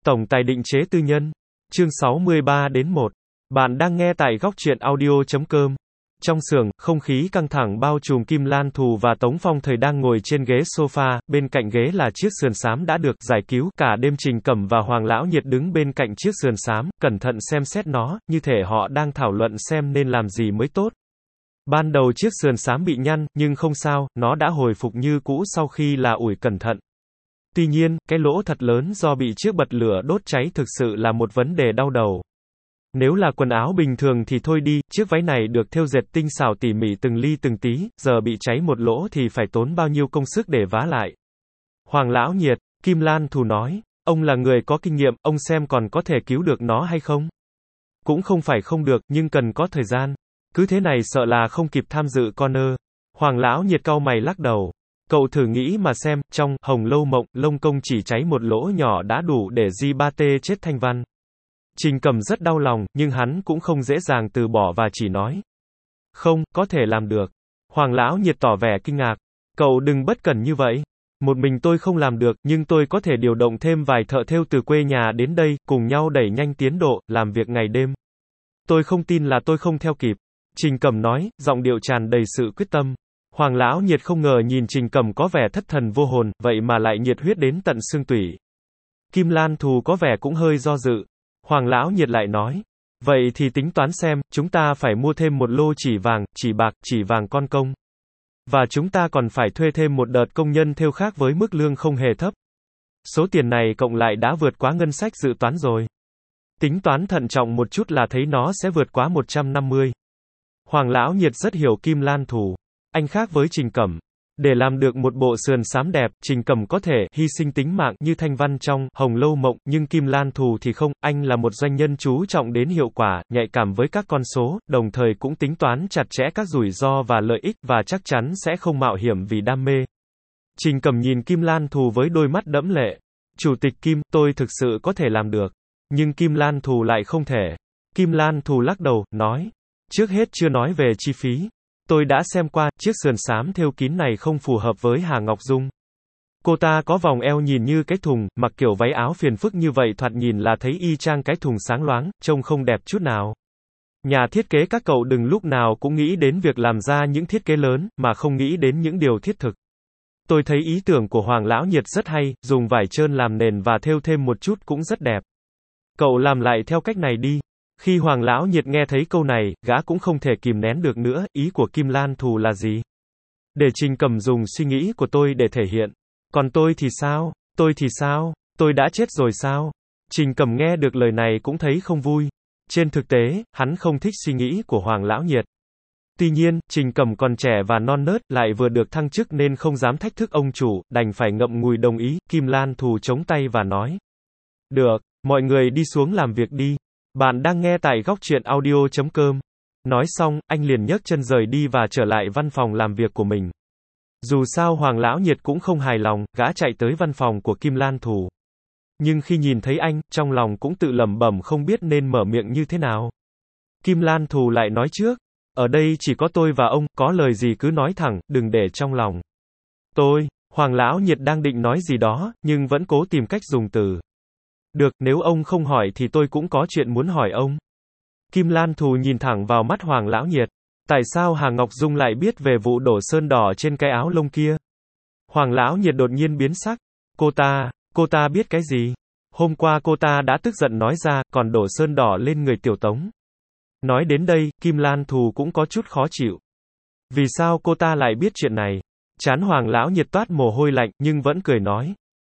Tổng tài định chế tư nhân. Chương 63-1. Bạn đang nghe tại góc truyện audio.com. Trong xưởng, không khí căng thẳng bao trùm. Kim Lan Thù và Tống Phong Thời đang ngồi trên ghế sofa, bên cạnh ghế là chiếc sườn xám đã được giải cứu. Cả đêm Trình Cẩm và Hoàng Lão Nhiệt đứng bên cạnh chiếc sườn xám, cẩn thận xem xét nó, như thể họ đang thảo luận xem nên làm gì mới tốt. Ban đầu chiếc sườn xám bị nhăn, nhưng không sao, nó đã hồi phục như cũ sau khi là ủi cẩn thận. Tuy nhiên, cái lỗ thật lớn do bị chiếc bật lửa đốt cháy thực sự là một vấn đề đau đầu. Nếu là quần áo bình thường thì thôi đi, chiếc váy này được thêu dệt tinh xảo tỉ mỉ từng ly từng tí, giờ bị cháy một lỗ thì phải tốn bao nhiêu công sức để vá lại. Hoàng Lão Nhiệt, Kim Lan Thù nói, ông là người có kinh nghiệm, ông xem còn có thể cứu được nó hay không? Cũng không phải không được, nhưng cần có thời gian. Cứ thế này sợ là không kịp tham dự corner. Hoàng Lão Nhiệt cau mày lắc đầu. Cậu thử nghĩ mà xem, trong Hồng Lâu Mộng, lông công chỉ cháy một lỗ nhỏ đã đủ để Di-ba-tê chết Thanh Văn. Trình Cẩm rất đau lòng, nhưng hắn cũng không dễ dàng từ bỏ và chỉ nói. Không, có thể làm được. Hoàng Lão Nhiệt tỏ vẻ kinh ngạc. Cậu đừng bất cẩn như vậy. Một mình tôi không làm được, nhưng tôi có thể điều động thêm vài thợ thêu từ quê nhà đến đây, cùng nhau đẩy nhanh tiến độ, làm việc ngày đêm. Tôi không tin là tôi không theo kịp. Trình Cẩm nói, giọng điệu tràn đầy sự quyết tâm. Hoàng Lão Nhiệt không ngờ nhìn Trình Cẩm có vẻ thất thần vô hồn, vậy mà lại nhiệt huyết đến tận xương tủy. Kim Lan Thù có vẻ cũng hơi do dự. Hoàng Lão Nhiệt lại nói, vậy thì tính toán xem, chúng ta phải mua thêm một lô chỉ vàng, chỉ bạc, chỉ vàng con công. Và chúng ta còn phải thuê thêm một đợt công nhân thêu khác với mức lương không hề thấp. Số tiền này cộng lại đã vượt quá ngân sách dự toán rồi. Tính toán thận trọng một chút là thấy nó sẽ vượt quá 150. Hoàng Lão Nhiệt rất hiểu Kim Lan Thù. Anh khác với Trình Cẩm. Để làm được một bộ sườn xám đẹp, Trình Cẩm có thể hy sinh tính mạng như Thanh Văn trong Hồng Lâu Mộng, nhưng Kim Lan Thù thì không, anh là một doanh nhân chú trọng đến hiệu quả, nhạy cảm với các con số, đồng thời cũng tính toán chặt chẽ các rủi ro và lợi ích, và chắc chắn sẽ không mạo hiểm vì đam mê. Trình Cẩm nhìn Kim Lan Thù với đôi mắt đẫm lệ. Chủ tịch Kim, tôi thực sự có thể làm được. Nhưng Kim Lan Thù lại không thể. Kim Lan Thù lắc đầu, nói. Trước hết chưa nói về chi phí. Tôi đã xem qua, chiếc sườn xám thêu kín này không phù hợp với Hà Ngọc Dung. Cô ta có vòng eo nhìn như cái thùng, mặc kiểu váy áo phiền phức như vậy thoạt nhìn là thấy y chang cái thùng sáng loáng, trông không đẹp chút nào. Nhà thiết kế các cậu đừng lúc nào cũng nghĩ đến việc làm ra những thiết kế lớn, mà không nghĩ đến những điều thiết thực. Tôi thấy ý tưởng của Hoàng Lão Nhiệt rất hay, dùng vải trơn làm nền và thêu thêm một chút cũng rất đẹp. Cậu làm lại theo cách này đi. Khi Hoàng Lão Nhiệt nghe thấy câu này, gã cũng không thể kìm nén được nữa, ý của Kim Lan Thù là gì? Để Trình Cẩm dùng suy nghĩ của tôi để thể hiện. Còn tôi thì sao? Tôi thì sao? Tôi đã chết rồi sao? Trình Cẩm nghe được lời này cũng thấy không vui. Trên thực tế, hắn không thích suy nghĩ của Hoàng Lão Nhiệt. Tuy nhiên, Trình Cẩm còn trẻ và non nớt, lại vừa được thăng chức nên không dám thách thức ông chủ, đành phải ngậm ngùi đồng ý. Kim Lan Thù chống tay và nói. Được, mọi người đi xuống làm việc đi. Bạn đang nghe tại góc truyện audio.com. Nói xong, anh liền nhấc chân rời đi và trở lại văn phòng làm việc của mình. Dù sao Hoàng Lão Nhiệt cũng không hài lòng, gã chạy tới văn phòng của Kim Lan Thù. Nhưng khi nhìn thấy anh, trong lòng cũng tự lẩm bẩm không biết nên mở miệng như thế nào. Kim Lan Thù lại nói trước, ở đây chỉ có tôi và ông, có lời gì cứ nói thẳng, đừng để trong lòng. Hoàng Lão Nhiệt đang định nói gì đó, nhưng vẫn cố tìm cách dùng từ. Được, nếu ông không hỏi thì tôi cũng có chuyện muốn hỏi ông. Kim Lan Thù nhìn thẳng vào mắt Hoàng Lão Nhiệt. Tại sao Hà Ngọc Dung lại biết về vụ đổ sơn đỏ trên cái áo lông kia? Hoàng Lão Nhiệt đột nhiên biến sắc. Cô ta biết cái gì? Hôm qua cô ta đã tức giận nói ra, còn đổ sơn đỏ lên người Tiểu Tống. Nói đến đây, Kim Lan Thù cũng có chút khó chịu. Vì sao cô ta lại biết chuyện này? Trán Hoàng Lão Nhiệt toát mồ hôi lạnh, nhưng vẫn cười nói.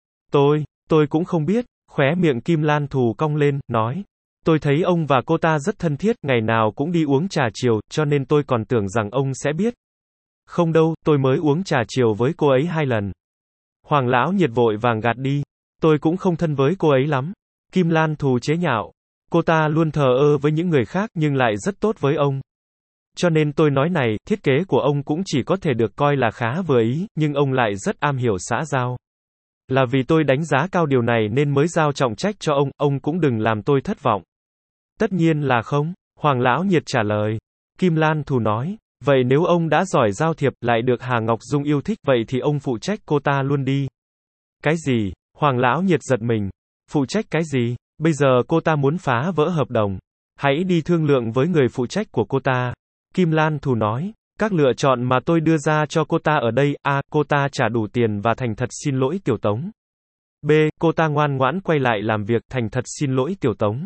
Tôi cũng không biết. Khóe miệng Kim Lan Thù cong lên, nói. Tôi thấy ông và cô ta rất thân thiết, ngày nào cũng đi uống trà chiều, cho nên tôi còn tưởng rằng ông sẽ biết. Không đâu, tôi mới uống trà chiều với cô ấy 2 lần. Hoàng Lão Nhiệt vội vàng gạt đi. Tôi cũng không thân với cô ấy lắm. Kim Lan Thù chế nhạo. Cô ta luôn thờ ơ với những người khác nhưng lại rất tốt với ông. Cho nên tôi nói này, thiết kế của ông cũng chỉ có thể được coi là khá vừa ý, nhưng ông lại rất am hiểu xã giao. Là vì tôi đánh giá cao điều này nên mới giao trọng trách cho ông cũng đừng làm tôi thất vọng. Tất nhiên là không, Hoàng Lão Nhiệt trả lời. Kim Lan Thù nói, vậy nếu ông đã giỏi giao thiệp, lại được Hà Ngọc Dung yêu thích, vậy thì ông phụ trách cô ta luôn đi. Cái gì? Hoàng Lão Nhiệt giật mình. Phụ trách cái gì? Bây giờ cô ta muốn phá vỡ hợp đồng. Hãy đi thương lượng với người phụ trách của cô ta. Kim Lan Thù nói. Các lựa chọn mà tôi đưa ra cho cô ta ở đây, A. Cô ta trả đủ tiền và thành thật xin lỗi Tiểu Tống. B. Cô ta ngoan ngoãn quay lại làm việc, thành thật xin lỗi Tiểu Tống.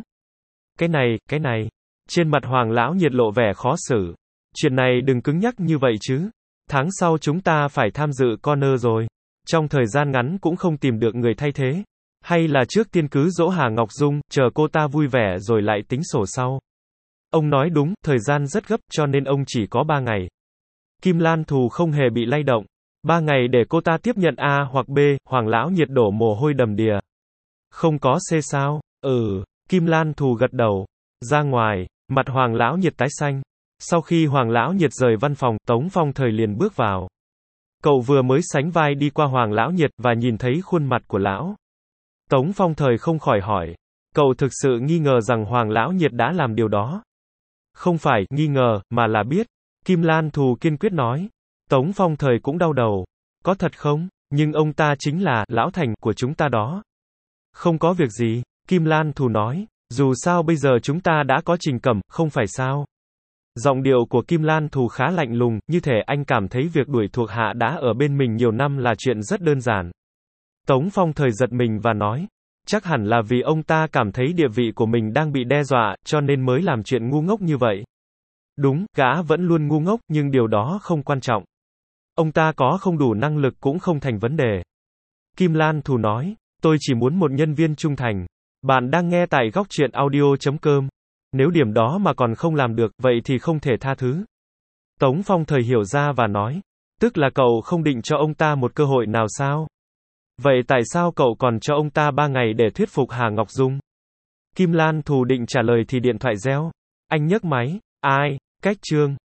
Cái này. Trên mặt Hoàng Lão Nhiệt lộ vẻ khó xử. Chuyện này đừng cứng nhắc như vậy chứ. Tháng sau chúng ta phải tham dự Corner rồi. Trong thời gian ngắn cũng không tìm được người thay thế. Hay là trước tiên cứ dỗ Hà Ngọc Dung, chờ cô ta vui vẻ rồi lại tính sổ sau. Ông nói đúng, thời gian rất gấp cho nên ông chỉ có 3 ngày. Kim Lan Thù không hề bị lay động. 3 ngày để cô ta tiếp nhận A hoặc B, Hoàng Lão Nhiệt đổ mồ hôi đầm đìa. Không có C sao? Kim Lan Thù gật đầu. Ra ngoài, mặt Hoàng Lão Nhiệt tái xanh. Sau khi Hoàng Lão Nhiệt rời văn phòng, Tống Phong Thời liền bước vào. Cậu vừa mới sánh vai đi qua Hoàng Lão Nhiệt và nhìn thấy khuôn mặt của lão. Tống Phong Thời không khỏi hỏi. Cậu thực sự nghi ngờ rằng Hoàng Lão Nhiệt đã làm điều đó? Không phải nghi ngờ, mà là biết. Kim Lan Thù kiên quyết nói. Tống Phong Thời cũng đau đầu. Có thật không? Nhưng ông ta chính là Lão Thành của chúng ta đó. Không có việc gì, Kim Lan Thù nói. Dù sao bây giờ chúng ta đã có Trình Cẩm, không phải sao? Giọng điệu của Kim Lan Thù khá lạnh lùng, như thể anh cảm thấy việc đuổi thuộc hạ đã ở bên mình nhiều năm là chuyện rất đơn giản. Tống Phong Thời giật mình và nói. Chắc hẳn là vì ông ta cảm thấy địa vị của mình đang bị đe dọa, cho nên mới làm chuyện ngu ngốc như vậy. Đúng, gã vẫn luôn ngu ngốc, nhưng điều đó không quan trọng. Ông ta có không đủ năng lực cũng không thành vấn đề. Kim Lan Thù nói. Tôi chỉ muốn một nhân viên trung thành. Bạn đang nghe tại góc truyện audio.com. Nếu điểm đó mà còn không làm được, vậy thì không thể tha thứ. Tống Phong Thời hiểu ra và nói. Tức là cậu không định cho ông ta một cơ hội nào sao? Vậy tại sao cậu còn cho ông ta 3 ngày để thuyết phục Hà Ngọc Dung? Kim Lan Thù định trả lời thì điện thoại reo. Anh nhấc máy. Ai? Cách Trương.